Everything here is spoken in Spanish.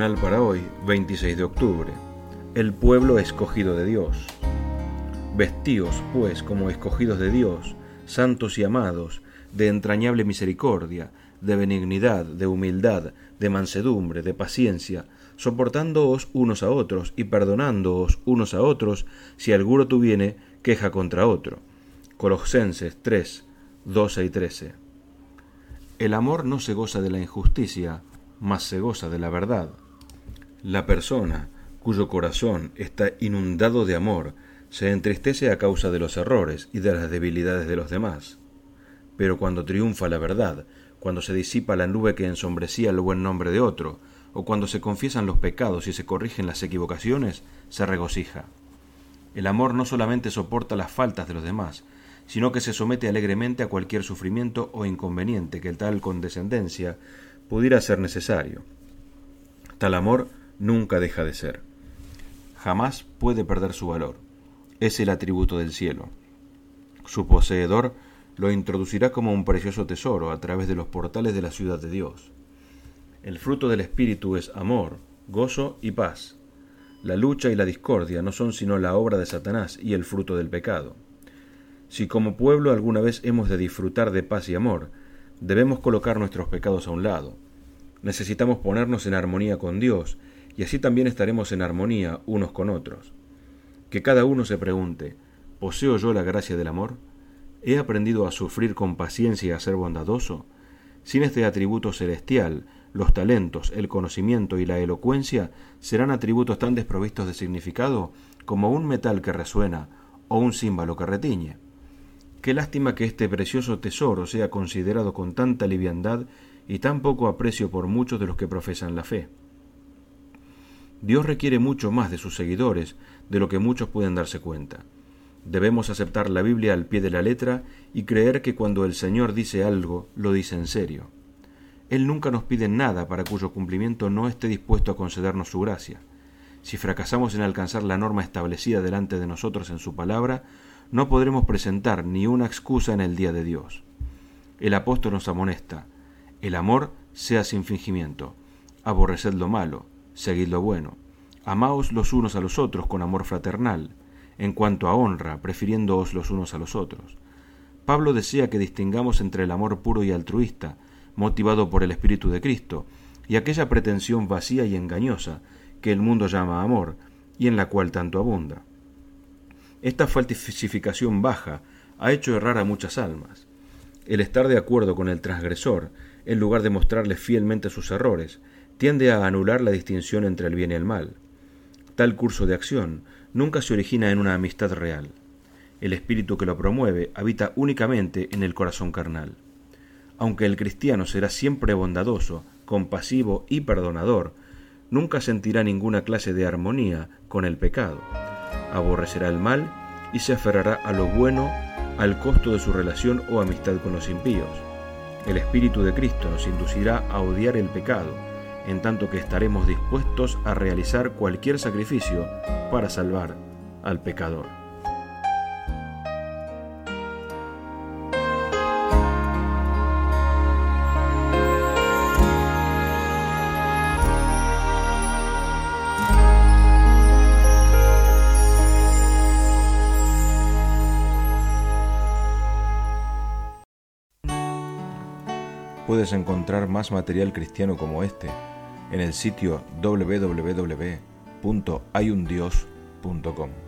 devocional para hoy, 26 de octubre. El pueblo escogido de Dios. Vestíos, pues, como escogidos de Dios, santos y amados, de entrañable misericordia, de benignidad, de humildad, de mansedumbre, de paciencia, soportándoos unos a otros y perdonándoos unos a otros si alguno tuviere queja contra otro. Colosenses 3, 12 y 13. El amor no se goza de la injusticia, mas se goza de la verdad. La persona cuyo corazón está inundado de amor se entristece a causa de los errores y de las debilidades de los demás. Pero cuando triunfa la verdad, cuando se disipa la nube que ensombrecía el buen nombre de otro, o cuando se confiesan los pecados y se corrigen las equivocaciones, se regocija. El amor no solamente soporta las faltas de los demás, sino que se somete alegremente a cualquier sufrimiento o inconveniente que tal condescendencia pudiera ser necesario. Tal amor nunca deja de ser. Jamás puede perder su valor. Es el atributo del cielo. Su poseedor lo introducirá como un precioso tesoro a través de los portales de la ciudad de Dios. El fruto del Espíritu es amor, gozo y paz. La lucha y la discordia no son sino la obra de Satanás y el fruto del pecado. Si como pueblo alguna vez hemos de disfrutar de paz y amor, debemos colocar nuestros pecados a un lado. Necesitamos ponernos en armonía con Dios, y así también estaremos en armonía unos con otros. Que cada uno se pregunte, ¿poseo yo la gracia del amor? ¿He aprendido a sufrir con paciencia y a ser bondadoso? Sin este atributo celestial, los talentos, el conocimiento y la elocuencia serán atributos tan desprovistos de significado como un metal que resuena o un címbalo que retiñe. Qué lástima que este precioso tesoro sea considerado con tanta liviandad y tan poco aprecio por muchos de los que profesan la fe. Dios requiere mucho más de sus seguidores de lo que muchos pueden darse cuenta. Debemos aceptar la Biblia al pie de la letra y creer que cuando el Señor dice algo, lo dice en serio. Él nunca nos pide nada para cuyo cumplimiento no esté dispuesto a concedernos su gracia. Si fracasamos en alcanzar la norma establecida delante de nosotros en su palabra, no podremos presentar ni una excusa en el día de Dios. El apóstol nos amonesta: el amor sea sin fingimiento, aborreced lo malo, seguid lo bueno, amaos los unos a los otros con amor fraternal, en cuanto a honra, prefiriéndoos los unos a los otros. Pablo desea que distingamos entre el amor puro y altruista, motivado por el Espíritu de Cristo, y aquella pretensión vacía y engañosa que el mundo llama amor, y en la cual tanto abunda. Esta falsificación baja ha hecho errar a muchas almas. El estar de acuerdo con el transgresor, en lugar de mostrarle fielmente sus errores, tiende a anular la distinción entre el bien y el mal. Tal curso de acción nunca se origina en una amistad real. El espíritu que lo promueve habita únicamente en el corazón carnal. Aunque el cristiano será siempre bondadoso, compasivo y perdonador, nunca sentirá ninguna clase de armonía con el pecado. Aborrecerá el mal y se aferrará a lo bueno al costo de su relación o amistad con los impíos. El Espíritu de Cristo nos inducirá a odiar el pecado, en tanto que estaremos dispuestos a realizar cualquier sacrificio para salvar al pecador. Puedes encontrar más material cristiano como este en el sitio www.hayundios.com.